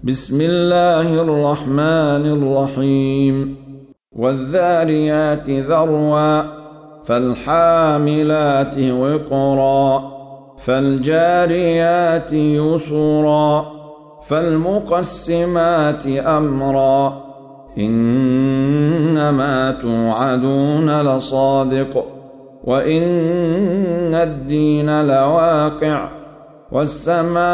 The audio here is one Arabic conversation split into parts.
بسم الله الرحمن الرحيم والذاريات ذروا فالحاملات وقرا فالجاريات يسرا فالمقسمات أمرا إنما توعدون لصادق وإن الدين لواقع والسماء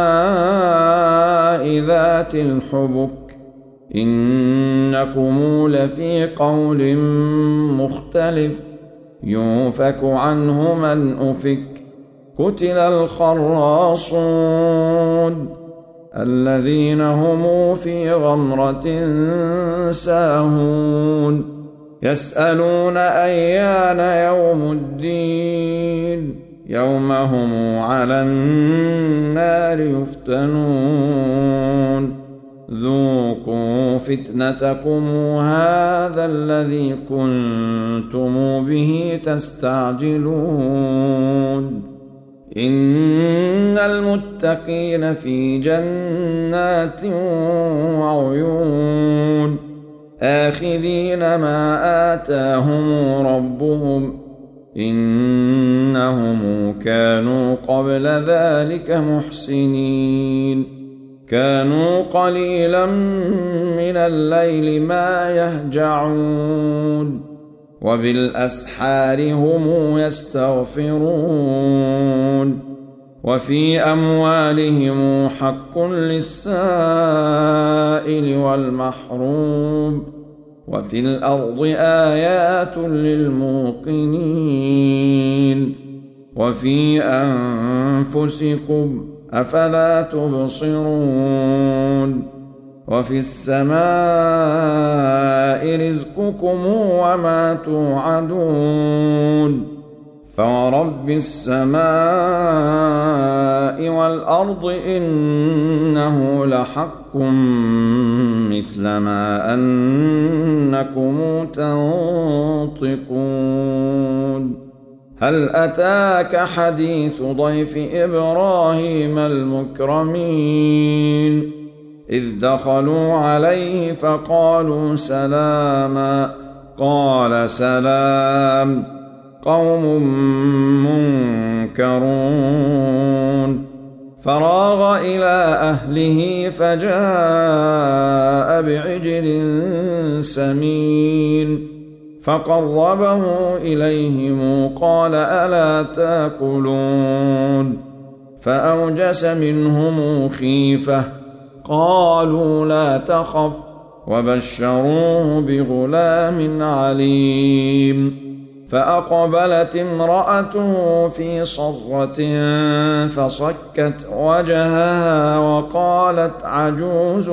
ذات الحبك إنكم لفي قول مختلف يؤفك عنه من أفك قتل الخراصون الذين هم في غمرة ساهون يسألون أيان يوم الدين يوم هم على النار يفتنون ذوقوا فتنتكم هذا الذي كنتم به تستعجلون إن المتقين في جنات وعيون آخذين ما آتاهم ربهم إنهم كانوا قبل ذلك محسنين كانوا قليلا من الليل ما يهجعون وبالأسحار هم يستغفرون وفي أموالهم حق للسائل والمحروم وفي الأرض آيات للموقنين وفي أنفسكم أفلا تبصرون وفي السماء رزقكم وما توعدون فورب السماء والأرض إنه لحق مثل ما أنكم تنطقون هل أتاك حديث ضيف إبراهيم المكرمين إذ دخلوا عليه فقالوا سلاما قال سلام قوم منكرون فراغ إلى أهله فجاء بعجل سمين فقربه إليهم قال ألا تاكلون فأوجس منهم خيفة قالوا لا تخف وبشروه بغلام عليم فأقبلت امرأته في صرة فصكت وجهها وقالت عجوز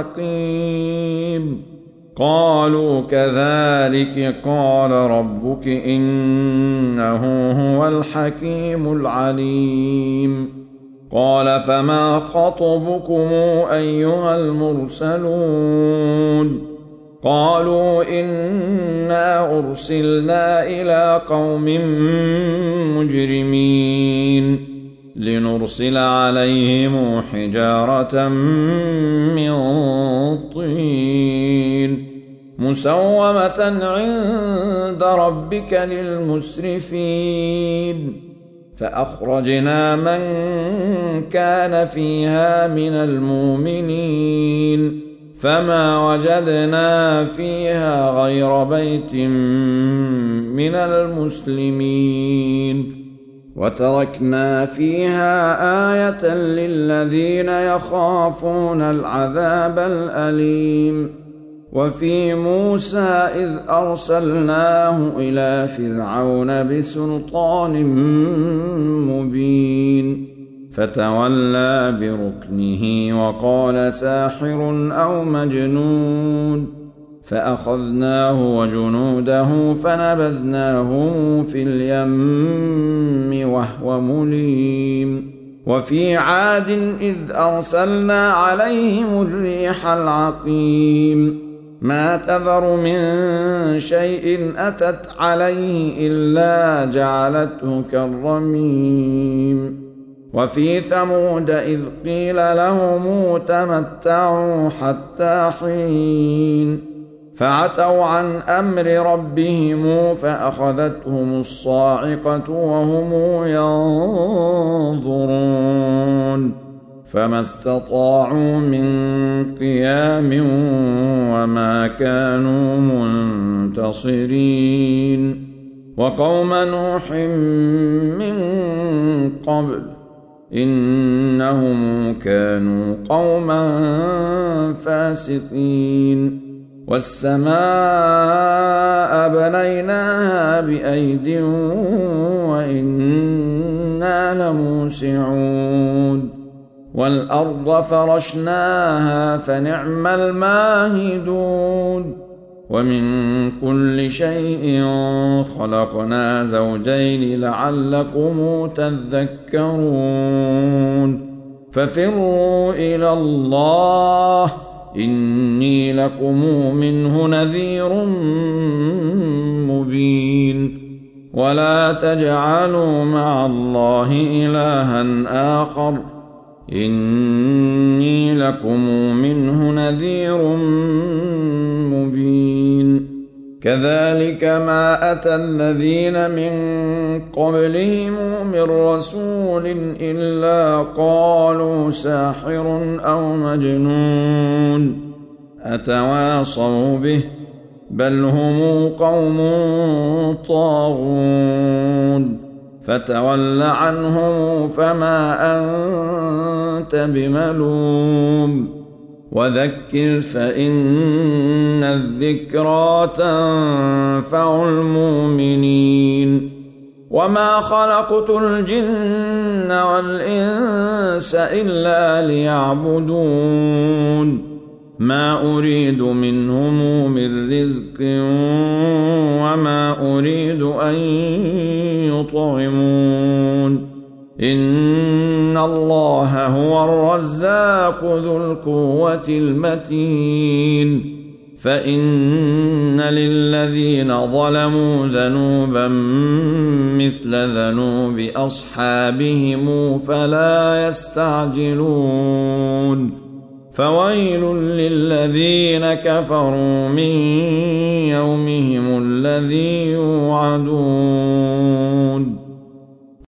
عقيم قالوا كذلك قال ربك إنه هو الحكيم العليم قال فما خطبكم أيها المرسلون قالوا إنا أرسلنا إلى قوم مجرمين لنرسل عليهم حجارة من طين مسومة عند ربك للمسرفين فأخرجنا من كان فيها من المؤمنين فما وجدنا فيها غير بيت من المسلمين وتركنا فيها آية للذين يخافون العذاب الأليم وفي موسى إذ أرسلناه إلى فرعون بسلطان مبين فتولى بركنه وقال ساحر أو مجنون فأخذناه وجنوده فنبذناهم في اليم وهو مليم وفي عاد إذ أرسلنا عليهم الريح العقيم ما تذر من شيء أتت عليه إلا جعلته كالرميم وفي ثمود إذ قيل لهم تمتعوا حتى حين فعتوا عن أمر ربهم فأخذتهم الصاعقة وهم ينظرون فما استطاعوا من قيام وما كانوا منتصرين وقوم نوح من قبل إنهم كانوا قوما فاسقين والسماء بنيناها بأيد وإنا لموسعون والأرض فرشناها فنعم الماهدون ومن كل شيء خلقنا زوجين لعلكم تذكرون ففروا إلى الله إني لكم منه نذير مبين ولا تجعلوا مع الله إلها آخر إني لكم منه نذير مبين كذلك ما أتى الذين من قبلهم من رسول إلا قالوا ساحر أو مجنون أتواصوا به بل هم قوم طاغون فتول عنهم فما أنت بملوم وذكر فإن الذكرى تنفع المؤمنين وما خلقت الجن والإنس إلا ليعبدون ما أريد منهم من رزق وما أريد أن يطعمون إن الله هو الرزاق ذو القوة المتين فإن للذين ظلموا ذنوبا مثل ذنوب أصحابهم فلا يستعجلون فويل للذين كفروا من يومهم الذي يوعدون